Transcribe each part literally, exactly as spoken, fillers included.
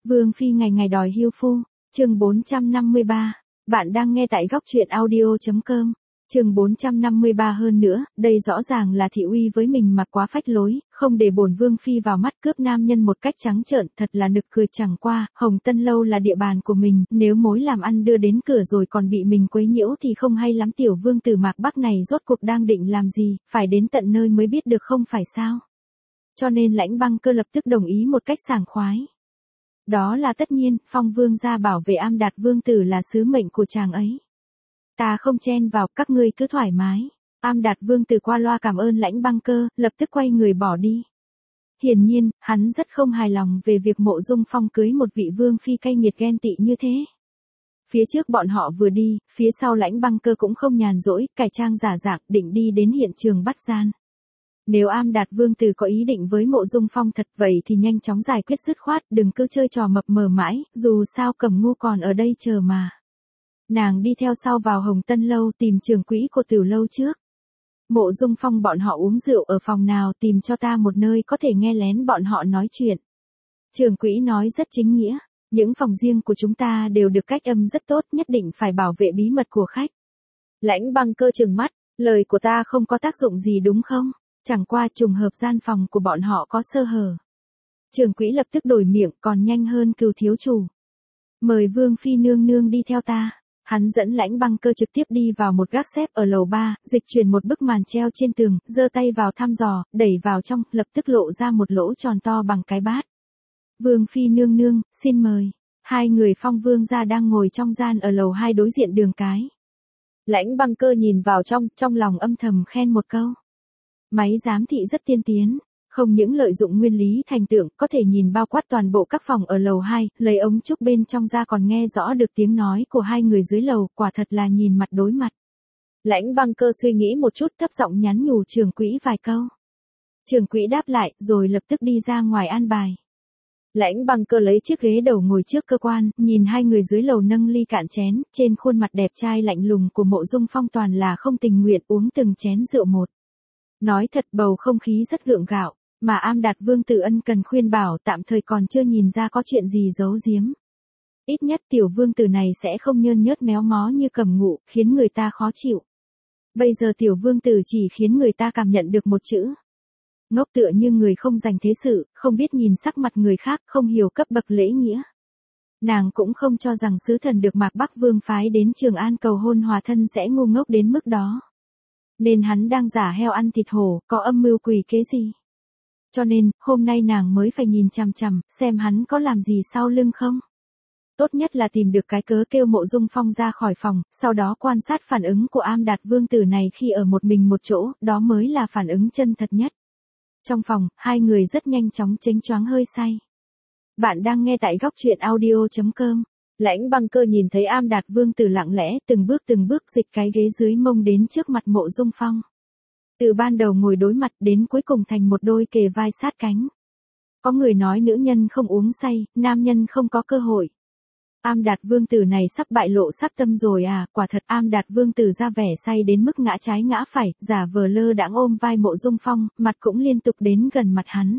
Vương phi ngày ngày đòi hưu phu, chương bốn trăm năm mươi ba. Bạn đang nghe tại góc truyện audio chấm com. Chương bốn trăm năm mươi ba hơn nữa, đây rõ ràng là thị uy với mình mà quá phách lối, không để bổn vương phi vào mắt cướp nam nhân một cách trắng trợn, thật là nực cười. Chẳng qua, Hồng Tân lâu là địa bàn của mình, nếu mối làm ăn đưa đến cửa rồi còn bị mình quấy nhiễu thì không hay lắm. Tiểu vương tử Mạc Bắc này rốt cuộc đang định làm gì, phải đến tận nơi mới biết được không phải sao? Cho nên Lãnh Băng Cơ lập tức đồng ý một cách sảng khoái. Đó là tất nhiên, Phong vương gia bảo vệ Am Đạt vương tử là sứ mệnh của chàng ấy. Ta không chen vào, các ngươi cứ thoải mái. Am Đạt vương tử qua loa cảm ơn Lãnh Băng Cơ, lập tức quay người bỏ đi. Hiển nhiên, hắn rất không hài lòng về việc Mộ Dung Phong cưới một vị vương phi cay nghiệt ghen tị như thế. Phía trước bọn họ vừa đi, phía sau Lãnh Băng Cơ cũng không nhàn rỗi, cải trang giả dạng định đi đến hiện trường bắt gian. Nếu Am Đạt vương tử có ý định với Mộ Dung Phong thật vậy thì nhanh chóng giải quyết dứt khoát, đừng cứ chơi trò mập mờ mãi, dù sao Cẩm Ngu còn ở đây chờ mà. Nàng đi theo sau vào Hồng Tân lâu tìm trưởng quỹ của Tiểu lâu trước. Mộ Dung Phong bọn họ uống rượu ở phòng nào, tìm cho ta một nơi có thể nghe lén bọn họ nói chuyện. Trưởng quỹ nói rất chính nghĩa, những phòng riêng của chúng ta đều được cách âm rất tốt, nhất định phải bảo vệ bí mật của khách. Lãnh Băng Cơ trừng mắt, lời của ta không có tác dụng gì đúng không? Chẳng qua trùng hợp gian phòng của bọn họ có sơ hở. Trưởng quỹ lập tức đổi miệng, còn nhanh hơn Cừu thiếu chủ. Mời vương phi nương nương đi theo ta. Hắn dẫn Lãnh Băng Cơ trực tiếp đi vào một gác xếp ở lầu ba, dịch chuyển một bức màn treo trên tường, giơ tay vào thăm dò, đẩy vào trong, lập tức lộ ra một lỗ tròn to bằng cái bát. Vương phi nương nương, xin mời. Hai người Phong vương gia đang ngồi trong gian ở lầu hai đối diện đường cái. Lãnh Băng Cơ nhìn vào trong, trong lòng âm thầm khen một câu. Máy giám thị rất tiên tiến, không những lợi dụng nguyên lý thành tượng, có thể nhìn bao quát toàn bộ các phòng ở lầu hai, lấy ống trúc bên trong ra còn nghe rõ được tiếng nói của hai người dưới lầu, quả thật là nhìn mặt đối mặt. Lãnh Băng Cơ suy nghĩ một chút, thấp giọng nhắn nhủ trưởng quỹ vài câu. Trưởng quỹ đáp lại, rồi lập tức đi ra ngoài an bài. Lãnh Băng Cơ lấy chiếc ghế đầu ngồi trước cơ quan, nhìn hai người dưới lầu nâng ly cạn chén, trên khuôn mặt đẹp trai lạnh lùng của Mộ Dung Phong toàn là không tình nguyện uống từng chén rượu một. Nói thật bầu không khí rất gượng gạo, mà Am Đạt vương tử ân cần khuyên bảo tạm thời còn chưa nhìn ra có chuyện gì giấu giếm. Ít nhất tiểu vương tử này sẽ không nhơn nhớt méo mó như Cẩm Ngụ, khiến người ta khó chịu. Bây giờ tiểu vương tử chỉ khiến người ta cảm nhận được một chữ. Ngốc, tựa như người không dành thế sự, không biết nhìn sắc mặt người khác, không hiểu cấp bậc lễ nghĩa. Nàng cũng không cho rằng sứ thần được Mạc Bắc vương phái đến Trường An cầu hôn hòa thân sẽ ngu ngốc đến mức đó. Nên hắn đang giả heo ăn thịt hổ, có âm mưu quỷ kế gì. Cho nên, hôm nay nàng mới phải nhìn chằm chằm, xem hắn có làm gì sau lưng không. Tốt nhất là tìm được cái cớ kêu Mộ Dung Phong ra khỏi phòng, sau đó quan sát phản ứng của Am Đạt vương tử này khi ở một mình một chỗ, đó mới là phản ứng chân thật nhất. Trong phòng, hai người rất nhanh chóng chênh choáng hơi say. Bạn đang nghe tại góc truyện audio chấm com. Lãnh Băng Cơ nhìn thấy Am Đạt vương tử lặng lẽ từng bước từng bước dịch cái ghế dưới mông đến trước mặt Mộ Dung Phong. Từ ban đầu ngồi đối mặt đến cuối cùng thành một đôi kề vai sát cánh. Có người nói nữ nhân không uống say, nam nhân không có cơ hội. Am Đạt vương tử này sắp bại lộ sắc tâm rồi à, quả thật Am Đạt vương tử ra vẻ say đến mức ngã trái ngã phải, giả vờ lơ đãng ôm vai Mộ Dung Phong, mặt cũng liên tục đến gần mặt hắn.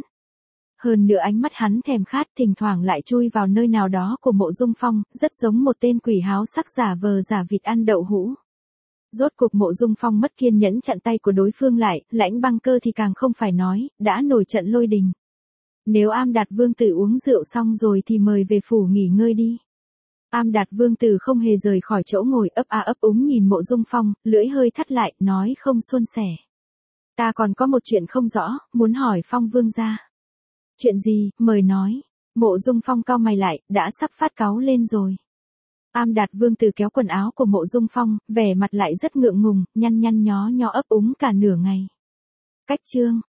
Hơn nữa ánh mắt hắn thèm khát thỉnh thoảng lại chui vào nơi nào đó của Mộ Dung Phong, rất giống một tên quỷ háo sắc giả vờ giả vịt ăn đậu hũ. Rốt cuộc Mộ Dung Phong mất kiên nhẫn chặn tay của đối phương lại, Lãnh Băng Cơ thì càng không phải nói, đã nổi trận lôi đình. Nếu Am Đạt vương tử uống rượu xong rồi thì mời về phủ nghỉ ngơi đi. Am Đạt vương tử không hề rời khỏi chỗ ngồi, ấp a ấp úng nhìn Mộ Dung Phong, lưỡi hơi thắt lại, nói không suôn sẻ. Ta còn có một chuyện không rõ, muốn hỏi Phong vương gia. Chuyện gì, mời nói. Mộ Dung Phong cau mày lại, đã sắp phát cáu lên rồi. Am Đạt vương tử kéo quần áo của Mộ Dung Phong, vẻ mặt lại rất ngượng ngùng, nhăn nhăn nhó nhó ấp úng cả nửa ngày. Cách chương,